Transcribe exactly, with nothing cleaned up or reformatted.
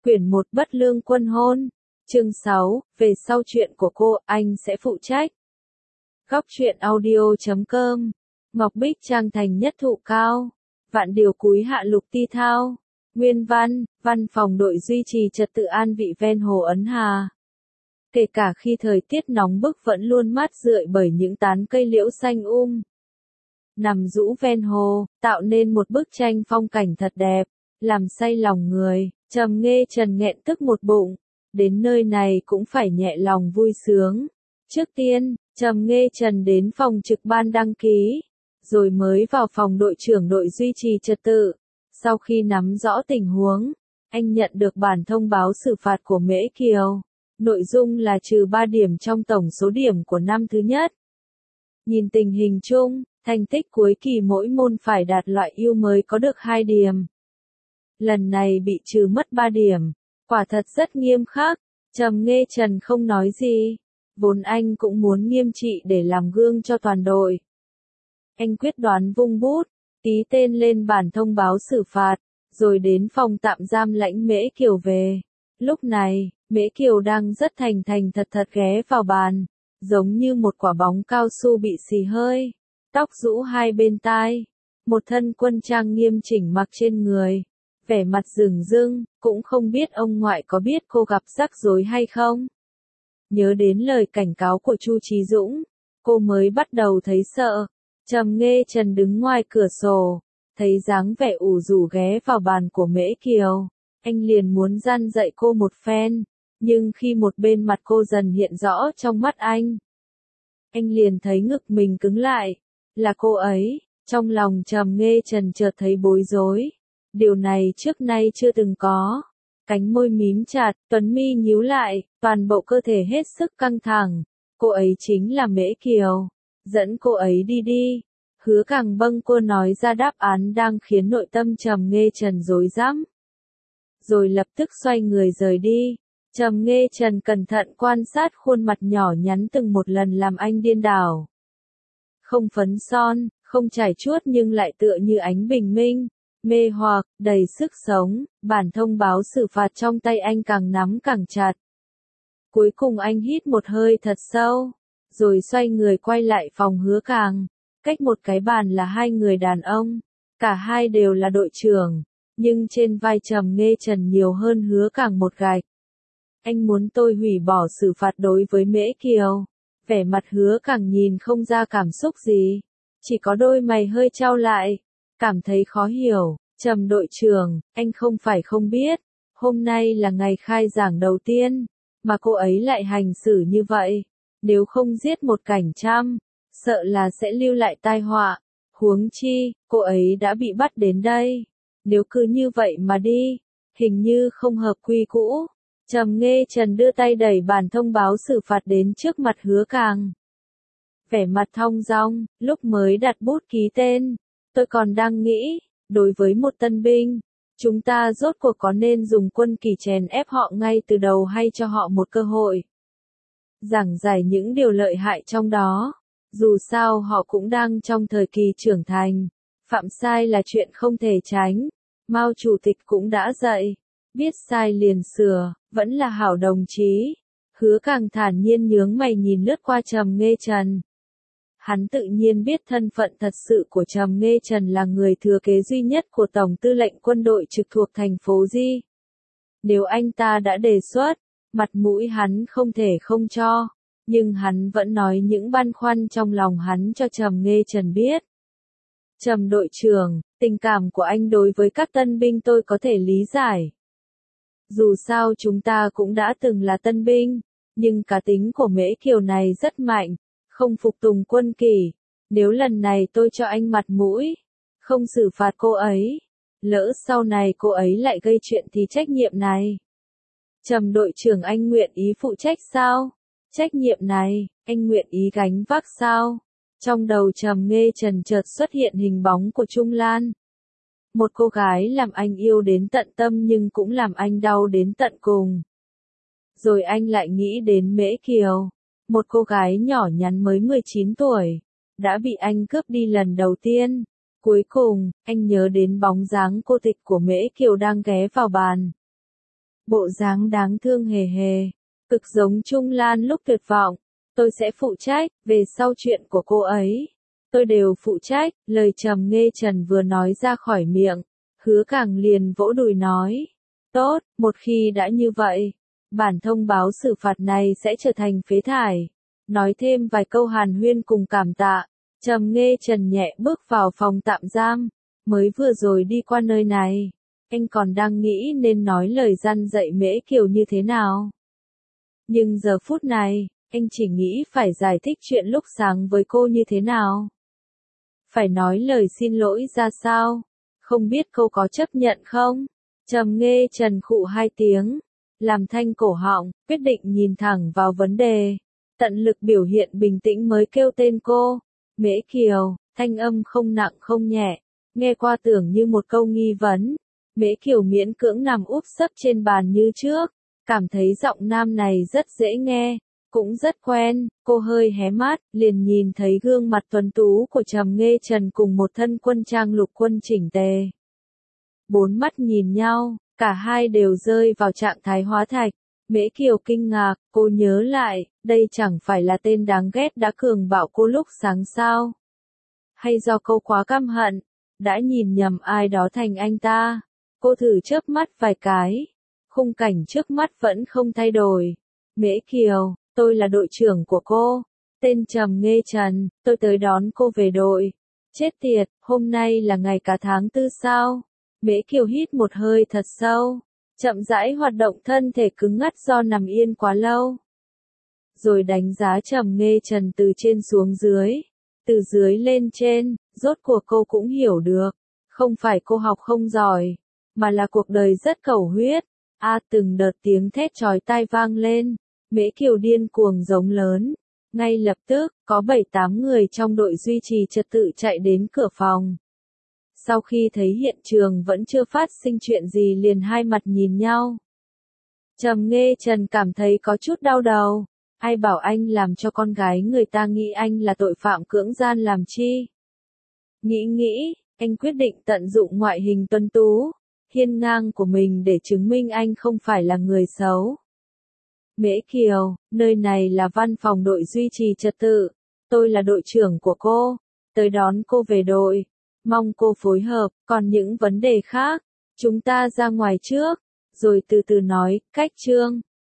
Quyển một Bất lương quân hôn. Chương sáu, về sau chuyện của cô, anh sẽ phụ trách. Góc truyện audio chấm com. Ngọc Bích Trang thành nhất thụ cao. Vạn điều cúi hạ lục ti thao. Nguyên văn, văn phòng đội duy trì trật tự an vị ven hồ Ấn Hà. Kể cả khi thời tiết nóng bức vẫn luôn mát rượi bởi những tán cây liễu xanh um. Nằm rũ ven hồ, tạo nên một bức tranh phong cảnh thật đẹp, làm say lòng người. Trầm Nghê Trần nghẹn tức một bụng, đến nơi này cũng phải nhẹ lòng vui sướng. Trước tiên, Trầm Nghê Trần đến phòng trực ban đăng ký, rồi mới vào phòng đội trưởng đội duy trì trật tự. Sau khi nắm rõ tình huống, anh nhận được bản thông báo xử phạt của Mễ Kiều. Nội dung là trừ ba điểm trong tổng số điểm của năm thứ nhất. Nhìn tình hình chung, thành tích cuối kỳ mỗi môn phải đạt loại ưu mới có được hai điểm. Lần này bị trừ mất ba điểm, quả thật rất nghiêm khắc. Trầm Nghê Trần không nói gì, vốn anh cũng muốn nghiêm trị để làm gương cho toàn đội. Anh quyết đoán vung bút, ký tên lên bản thông báo xử phạt, rồi đến phòng tạm giam lãnh Mễ Kiều về. Lúc này, Mễ Kiều đang rất thành thành thật thật ghé vào bàn, giống như một quả bóng cao su bị xì hơi, tóc rũ hai bên tai, một thân quân trang nghiêm chỉnh mặc trên người. Vẻ mặt rừng rưng, cũng không biết ông ngoại có biết cô gặp rắc rối hay không. Nhớ đến lời cảnh cáo của Chu Chí Dũng, cô mới bắt đầu thấy sợ. Trầm Nghê Trần đứng ngoài cửa sổ, thấy dáng vẻ ủ rũ ghé vào bàn của Mễ Kiều, anh liền muốn gian dạy cô một phen, nhưng khi một bên mặt cô dần hiện rõ trong mắt anh, anh liền thấy ngực mình cứng lại, là cô ấy. Trong lòng Trầm Nghê Trần chợt thấy bối rối. Điều này trước nay chưa từng có. Cánh môi mím chặt, tuấn mi nhíu lại, toàn bộ cơ thể hết sức căng thẳng. Cô ấy chính là Mễ Kiều. Dẫn cô ấy đi đi. Hứa Càng bâng cô nói ra đáp án đang khiến nội tâm Trầm Nghê Trần rối rắm. Rồi lập tức xoay người rời đi. Trầm Nghê Trần cẩn thận quan sát khuôn mặt nhỏ nhắn từng một lần làm anh điên đảo. Không phấn son, không trải chuốt nhưng lại tựa như ánh bình minh. Mê hoặc, đầy sức sống, bản thông báo xử phạt trong tay anh càng nắm càng chặt. Cuối cùng anh hít một hơi thật sâu, rồi xoay người quay lại phòng Hứa Càng. Cách một cái bàn là hai người đàn ông, cả hai đều là đội trưởng, nhưng trên vai Trầm Nghê Trần nhiều hơn Hứa Càng một gạch. Anh muốn tôi hủy bỏ xử phạt đối với Mễ Kiều. Vẻ mặt Hứa Càng nhìn không ra cảm xúc gì, chỉ có đôi mày hơi chau lại. Cảm thấy khó hiểu. Trầm đội trưởng, anh không phải không biết, hôm nay là ngày khai giảng đầu tiên, mà cô ấy lại hành xử như vậy. Nếu không giết một cảnh trăm, sợ là sẽ lưu lại tai họa. Huống chi, cô ấy đã bị bắt đến đây. Nếu cứ như vậy mà đi, hình như không hợp quy cũ. Trầm Nghê Trần đưa tay đẩy bản thông báo xử phạt đến trước mặt Hứa Càng. Vẻ mặt thong dong, lúc mới đặt bút ký tên. Tôi còn đang nghĩ, đối với một tân binh, chúng ta rốt cuộc có nên dùng quân kỳ chèn ép họ ngay từ đầu hay cho họ một cơ hội. Giảng giải những điều lợi hại trong đó, dù sao họ cũng đang trong thời kỳ trưởng thành, phạm sai là chuyện không thể tránh. Mao Chủ tịch cũng đã dạy, biết sai liền sửa, vẫn là hảo đồng chí. Hứa Càng thản nhiên nhướng mày nhìn lướt qua Trầm Nghê Trần. Hắn tự nhiên biết thân phận thật sự của Trầm Nghê Trần là người thừa kế duy nhất của Tổng tư lệnh quân đội trực thuộc thành phố Di. Nếu anh ta đã đề xuất, mặt mũi hắn không thể không cho, nhưng hắn vẫn nói những băn khoăn trong lòng hắn cho Trầm Nghê Trần biết. Trầm đội trưởng, tình cảm của anh đối với các tân binh tôi có thể lý giải. Dù sao chúng ta cũng đã từng là tân binh, nhưng cá tính của Mễ Kiều này rất mạnh. Không phục tùng quân kỷ, nếu lần này tôi cho anh mặt mũi, không xử phạt cô ấy, lỡ sau này cô ấy lại gây chuyện thì trách nhiệm này. Trầm đội trưởng anh nguyện ý phụ trách sao? Trách nhiệm này, anh nguyện ý gánh vác sao? Trong đầu Trầm Nghê Trần chợt xuất hiện hình bóng của Trung Lan. Một cô gái làm anh yêu đến tận tâm nhưng cũng làm anh đau đến tận cùng. Rồi anh lại nghĩ đến Mễ Kiều. Một cô gái nhỏ nhắn mới mười chín tuổi, đã bị anh cướp đi lần đầu tiên. Cuối cùng, anh nhớ đến bóng dáng cô tịch của Mễ Kiều đang ghé vào bàn. bộ dáng đáng thương hề hề, cực giống Trung Lan lúc tuyệt vọng. Tôi sẽ phụ trách, về sau chuyện của cô ấy. Tôi đều phụ trách, lời Trầm Nghê Trần vừa nói ra khỏi miệng. Hứa Càng liền vỗ đùi nói. Tốt, một khi đã như vậy, bản thông báo xử phạt này sẽ trở thành phế thải. Nói thêm vài câu hàn huyên cùng cảm tạ. Trầm Nghê Trần nhẹ bước vào phòng tạm giam. Mới vừa rồi đi qua nơi này, anh còn đang nghĩ nên nói lời răn dạy Mễ Kiều như thế nào. Nhưng giờ phút này, anh chỉ nghĩ phải giải thích chuyện lúc sáng với cô như thế nào. Phải nói lời xin lỗi ra sao? Không biết cô có chấp nhận không? Trầm Nghê Trần khụ hai tiếng, làm thanh cổ họng, quyết định nhìn thẳng vào vấn đề. Tận lực biểu hiện bình tĩnh mới kêu tên cô. Mễ Kiều, thanh âm không nặng không nhẹ, nghe qua tưởng như một câu nghi vấn. Mễ Kiều miễn cưỡng nằm úp sấp trên bàn như trước, cảm thấy giọng nam này rất dễ nghe, cũng rất quen. Cô hơi hé mắt, liền nhìn thấy gương mặt tuấn tú của Trầm Nghê Trần cùng một thân quân trang lục quân chỉnh tề. Bốn mắt nhìn nhau, cả hai đều rơi vào trạng thái hóa thạch. Mễ Kiều kinh ngạc, cô nhớ lại, đây chẳng phải là tên đáng ghét đã cường bạo cô lúc sáng sao? Hay do cô quá căm hận, đã nhìn nhầm ai đó thành anh ta? Cô thử chớp mắt vài cái, khung cảnh trước mắt vẫn không thay đổi. Mễ Kiều, tôi là đội trưởng của cô, tên Trầm Nghê Trần, tôi tới đón cô về đội. Chết tiệt, hôm nay là ngày cả tháng tư sao? Mễ Kiều hít một hơi thật sâu, chậm rãi hoạt động thân thể cứng ngắc do nằm yên quá lâu. Rồi đánh giá Trầm Nghê Trần từ trên xuống dưới, từ dưới lên trên, rốt cuộc cô cũng hiểu được. Không phải cô học không giỏi, mà là cuộc đời rất cầu huyết. A à, từng đợt tiếng thét chói tai vang lên, Mễ Kiều điên cuồng giống lớn. Ngay lập tức, có bảy tám người trong đội duy trì trật tự chạy đến cửa phòng. Sau khi thấy hiện trường vẫn chưa phát sinh chuyện gì liền hai mặt nhìn nhau. Trầm Nghê Trần cảm thấy có chút đau đầu. Ai bảo anh làm cho con gái người ta nghĩ anh là tội phạm cưỡng gian làm chi? Nghĩ nghĩ, anh quyết định tận dụng ngoại hình tuấn tú, hiên ngang của mình để chứng minh anh không phải là người xấu. Mễ Kiều, nơi này là văn phòng đội duy trì trật tự. Tôi là đội trưởng của cô, tới đón cô về đội. Mong cô phối hợp, còn những vấn đề khác, chúng ta ra ngoài trước, rồi từ từ nói. Cách chương